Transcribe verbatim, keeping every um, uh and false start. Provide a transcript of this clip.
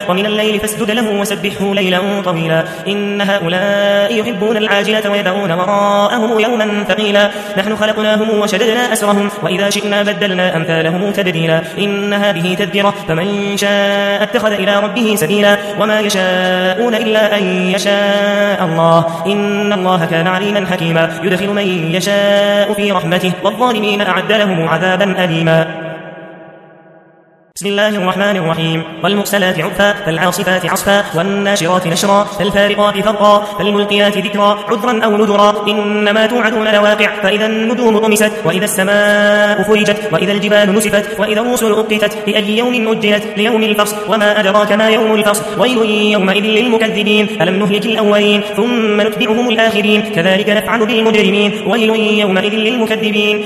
ومن الليل فاسجد له وسبحه ليلا طويلا إن هؤلاء يحبون العاجلة ويذرون وراءهم يوما ثقيلا نحن خلقناهم وشددنا أسرهم وإذا شئنا بدلنا أمثالهم تبديلا إن هذه تذكرة فمن شاء اتخذ إلى ربه سبيلا وما يشاءون إلا أن يشاء الله إن الله كان عليما حكيما يدخل من يشاء في رحمته والظالمين أعد لهم عذابا أليما. بسم الله الرحمن الرحيم والمرسلات عرفا فالعاصفات عصفا والناشرات نشرا فالفارقات فرقا فالملقيات ذكرا عذرا أو نذرا إنما توعدون لواقع فإذا النجوم طمست وإذا السماء فرجت وإذا الجبال نسفت وإذا الرسل أقتت لأي يوم أجلت ليوم الفصل وما أدراك ما يوم الفصل ويل يومئذ للمكذبين ألم نهلك الأولين ثم نتبعهم الآخرين كذلك نفعل بالمجرمين ويل يومئذ للمكذبين